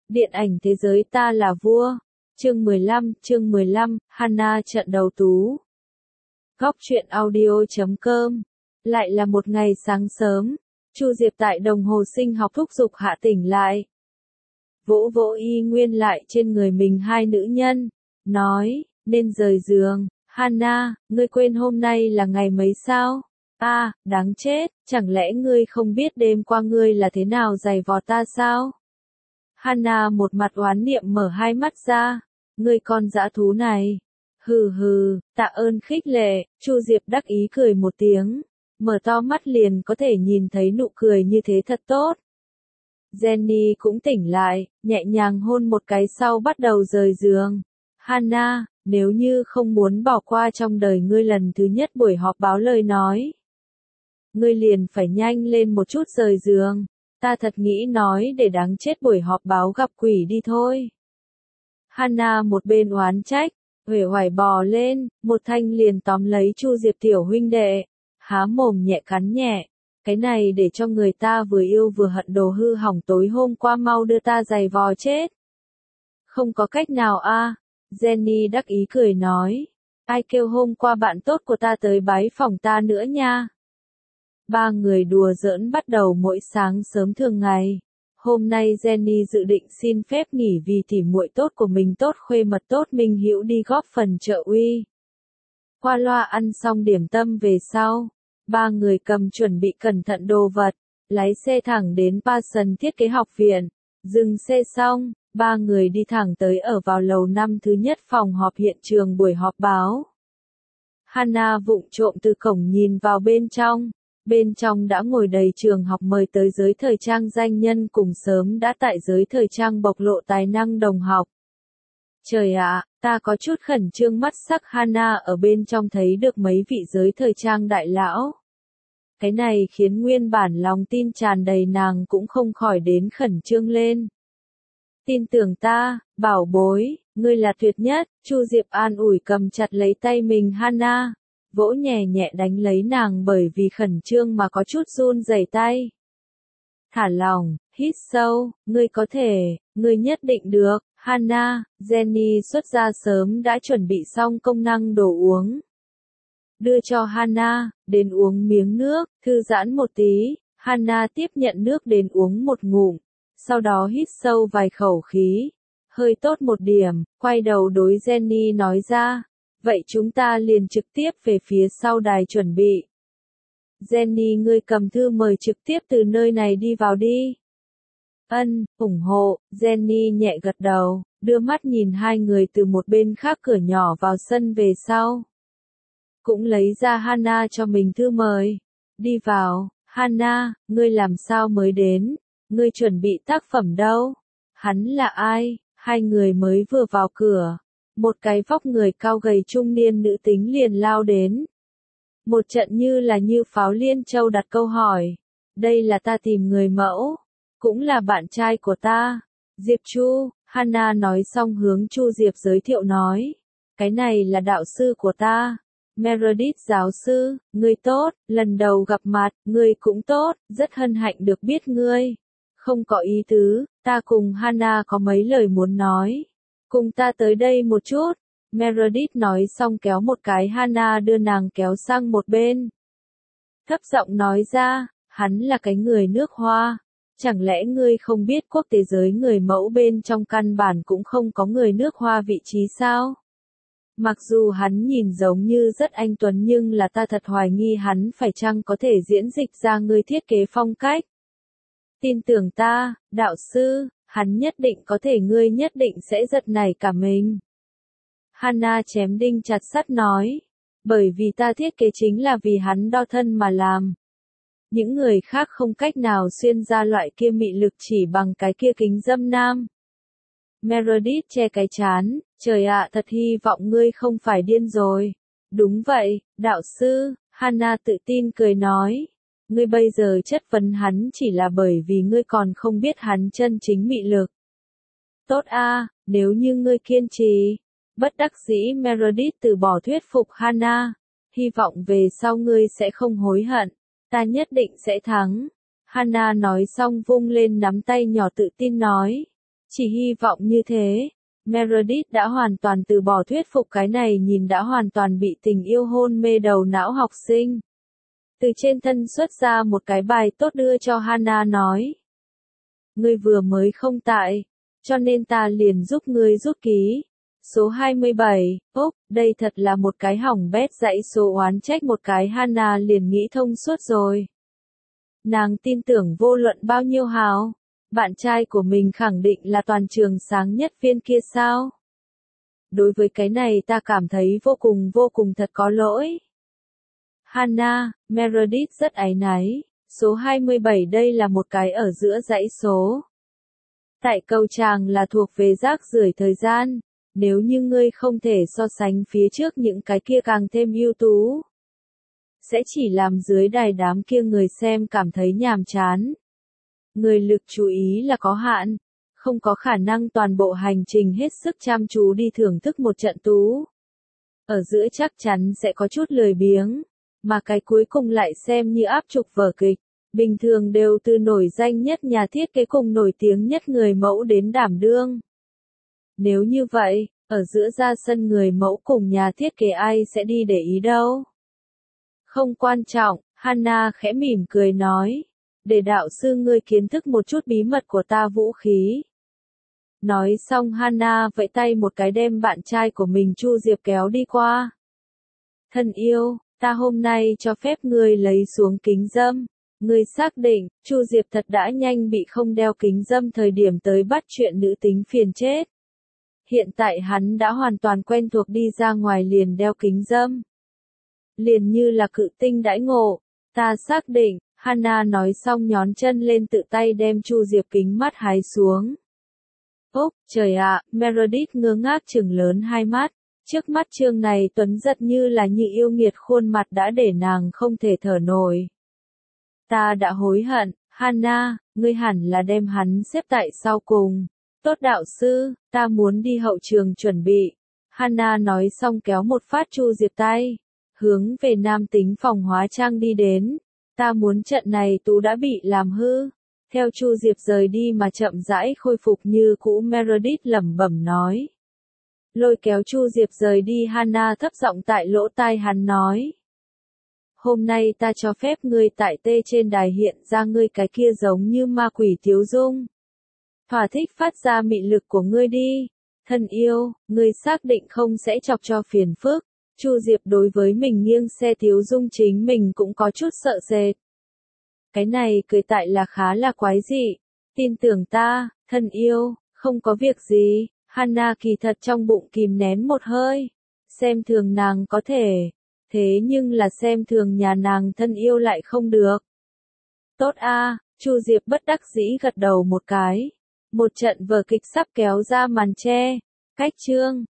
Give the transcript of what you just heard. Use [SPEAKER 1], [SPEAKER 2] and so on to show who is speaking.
[SPEAKER 1] Điện ảnh thế giới ta là vua. Chương 15, Hana trận đầu tú. Góc truyện audio.com. Lại là một ngày sáng sớm, Chu Diệp tại đồng hồ sinh học thúc giục Hạ tỉnh lại. Vỗ vỗ y nguyên lại trên người mình hai nữ nhân, nói, nên rời giường. Hana, ngươi quên hôm nay là ngày mấy sao? Đáng chết, chẳng lẽ ngươi không biết đêm qua ngươi là thế nào giày vò ta sao? Hana một mặt oán niệm mở hai mắt ra, ngươi con dã thú này. Hừ, tạ ơn khích lệ. Chu Diệp đắc ý cười một tiếng, mở to mắt liền có thể nhìn thấy nụ cười như thế thật tốt. Jenny cũng tỉnh lại, nhẹ nhàng hôn một cái sau bắt đầu rời giường. Hana, nếu như không muốn bỏ qua trong đời ngươi lần thứ nhất buổi họp báo lời nói, ngươi liền phải nhanh lên một chút rời giường. Ta thật nghĩ nói để đáng chết buổi họp báo gặp quỷ đi thôi. Hana một bên oán trách, uể oải bò lên, một thanh liền tóm lấy Chu Diệp tiểu huynh đệ, há mồm nhẹ cắn nhẹ. Cái này để cho người ta vừa yêu vừa hận đồ hư hỏng tối hôm qua mau đưa ta giày vò chết. Không có cách nào Jenny đắc ý cười nói. Ai kêu hôm qua bạn tốt của ta tới bái phòng ta nữa nha. Ba người đùa giỡn bắt đầu mỗi sáng sớm thường ngày. Hôm nay Jenny dự định xin phép nghỉ vì tỉ muội tốt của mình tốt khuê mật tốt Minh Hữu đi góp phần trợ uy. Qua loa ăn xong điểm tâm về sau, ba người cầm chuẩn bị cẩn thận đồ vật, lái xe thẳng đến Passion Thiết kế học viện. Dừng xe xong, ba người đi thẳng tới ở vào lầu 5 thứ nhất phòng họp hiện trường buổi họp báo. Hana vụng trộm từ cổng nhìn vào bên trong. Bên trong đã ngồi đầy trường học mời tới giới thời trang danh nhân cùng sớm đã tại giới thời trang bộc lộ tài năng đồng học. Trời ạ, ta có chút khẩn trương mắt sắc. Hana ở bên trong thấy được mấy vị giới thời trang đại lão. Cái này khiến nguyên bản lòng tin tràn đầy nàng cũng không khỏi đến khẩn trương lên. Tin tưởng ta, bảo bối, ngươi là tuyệt nhất. Chu Diệp an ủi cầm chặt lấy tay mình Hana, vỗ nhẹ nhẹ đánh lấy nàng bởi vì khẩn trương mà có chút run rẩy tay. Thả lòng, hít sâu, ngươi có thể, ngươi nhất định được. Hana, Jenny xuất ra sớm đã chuẩn bị xong công năng đồ uống. Đưa cho Hana, đến uống miếng nước, thư giãn một tí. Hana tiếp nhận nước đến uống một ngụm, sau đó hít sâu vài khẩu khí. Hơi tốt một điểm, quay đầu đối Jenny nói ra. Vậy chúng ta liền trực tiếp về phía sau đài chuẩn bị. Jenny ngươi cầm thư mời trực tiếp từ nơi này đi vào đi. Ủng hộ. Jenny nhẹ gật đầu, đưa mắt nhìn hai người từ một bên khác cửa nhỏ vào sân về sau. Cũng lấy ra Hana cho mình thư mời. Đi vào. Hana, ngươi làm sao mới đến? Ngươi chuẩn bị tác phẩm đâu? Hắn là ai? Hai người mới vừa vào cửa, một cái vóc người cao gầy trung niên nữ tính liền lao đến. Một trận như pháo liên châu đặt câu hỏi. Đây là ta tìm người mẫu, cũng là bạn trai của ta. Diệp Chu. Hana nói xong hướng Chu Diệp giới thiệu nói. Cái này là đạo sư của ta. Meredith giáo sư, ngươi tốt, lần đầu gặp mặt, ngươi cũng tốt, rất hân hạnh được biết ngươi. Không có ý tứ, ta cùng Hana có mấy lời muốn nói. Cùng ta tới đây một chút. Meredith nói xong kéo một cái Hana đưa nàng kéo sang một bên. Thấp giọng nói ra, hắn là cái người nước Hoa. Chẳng lẽ ngươi không biết quốc tế giới người mẫu bên trong căn bản cũng không có người nước Hoa vị trí sao? Mặc dù hắn nhìn giống như rất anh tuấn nhưng là ta thật hoài nghi hắn phải chăng có thể diễn dịch ra ngươi thiết kế phong cách. Tin tưởng ta, đạo sư, hắn nhất định có thể ngươi nhất định sẽ giật nảy cả mình. Hana chém đinh chặt sắt nói. Bởi vì ta thiết kế chính là vì hắn đo thân mà làm. Những người khác không cách nào xuyên ra loại kia mị lực chỉ bằng cái kia kính dâm nam. Meredith che cái trán, trời ạ thật hy vọng ngươi không phải điên rồi. Đúng vậy, đạo sư, Hana tự tin cười nói. Ngươi bây giờ chất vấn hắn chỉ là bởi vì ngươi còn không biết hắn chân chính mị lực. Tốt nếu như ngươi kiên trì. Bất đắc dĩ Meredith từ bỏ thuyết phục Hana. Hy vọng về sau ngươi sẽ không hối hận. Ta nhất định sẽ thắng. Hana nói xong vung lên nắm tay nhỏ tự tin nói. Chỉ hy vọng như thế. Meredith đã hoàn toàn từ bỏ thuyết phục cái này nhìn đã hoàn toàn bị tình yêu hôn mê đầu não học sinh. Từ trên thân xuất ra một cái bài tốt đưa cho Hannah nói. Ngươi vừa mới không tại, cho nên ta liền giúp ngươi rút ký. Số 27, đây thật là một cái hỏng bét dãy số oán trách một cái Hannah liền nghĩ thông suốt rồi. Nàng tin tưởng vô luận bao nhiêu hào, bạn trai của mình khẳng định là toàn trường sáng nhất viên kia sao? Đối với cái này ta cảm thấy vô cùng thật có lỗi. Hannah, Meredith rất áy náy, số 27 đây là một cái ở giữa dãy số. Tại câu chàng là thuộc về rác rưởi thời gian, nếu như ngươi không thể so sánh phía trước những cái kia càng thêm ưu tú. Sẽ chỉ làm dưới đài đám kia người xem cảm thấy nhàm chán. Người lực chú ý là có hạn, không có khả năng toàn bộ hành trình hết sức chăm chú đi thưởng thức một trận tú. Ở giữa chắc chắn sẽ có chút lười biếng, mà cái cuối cùng lại xem như áp trục vở kịch. Bình thường đều từ nổi danh nhất nhà thiết kế cùng nổi tiếng nhất người mẫu đến đảm đương. Nếu như vậy, ở giữa ra sân người mẫu cùng nhà thiết kế ai sẽ đi để ý đâu? Không quan trọng, Hannah khẽ mỉm cười nói. Để đạo sư ngươi kiến thức một chút bí mật của ta vũ khí. Nói xong Hannah vẫy tay một cái đem bạn trai của mình Chu Diệp kéo đi qua. Thân yêu, ta hôm nay cho phép ngươi lấy xuống kính dâm. Ngươi xác định, Chu Diệp thật đã nhanh bị không đeo kính dâm thời điểm tới bắt chuyện nữ tính phiền chết. Hiện tại hắn đã hoàn toàn quen thuộc đi ra ngoài liền đeo kính dâm. Liền như là cự tinh đãi ngộ, ta xác định, Hannah nói xong nhón chân lên tự tay đem Chu Diệp kính mắt hái xuống. Trời ạ, Meredith ngơ ngác trừng lớn hai mắt, trước mắt Trương này tuấn giật như là như yêu nghiệt khuôn mặt đã để nàng không thể thở nổi. Ta đã hối hận, Hannah, ngươi hẳn là đem hắn xếp tại sau cùng. Tốt đạo sư, ta muốn đi hậu trường chuẩn bị. Hannah nói xong kéo một phát Chu Diệp tay, hướng về nam tính phòng hóa trang đi đến. Ta muốn trận này tú đã bị làm hư. Theo Chu Diệp rời đi mà chậm rãi khôi phục như cũ Meredith lẩm bẩm nói. Lôi kéo Chu Diệp rời đi Hannah thấp giọng tại lỗ tai hắn nói. Hôm nay ta cho phép ngươi tại tê trên đài hiện ra ngươi cái kia giống như ma quỷ thiếu dung. Thỏa thích phát ra mị lực của ngươi đi. Thân yêu, ngươi xác định không sẽ chọc cho phiền phức. Chu Diệp đối với mình nghiêng xe thiếu dung chính mình cũng có chút sợ sệt. Cái này cười tại là khá là quái dị. Tin tưởng ta, thân yêu, không có việc gì. Hannah kỳ thật trong bụng kìm nén một hơi. Xem thường nàng có thể. Thế nhưng là xem thường nhà nàng thân yêu lại không được. Tốt a, Chu Diệp bất đắc dĩ gật đầu một cái. Một trận vở kịch sắp kéo ra màn che. Cách chương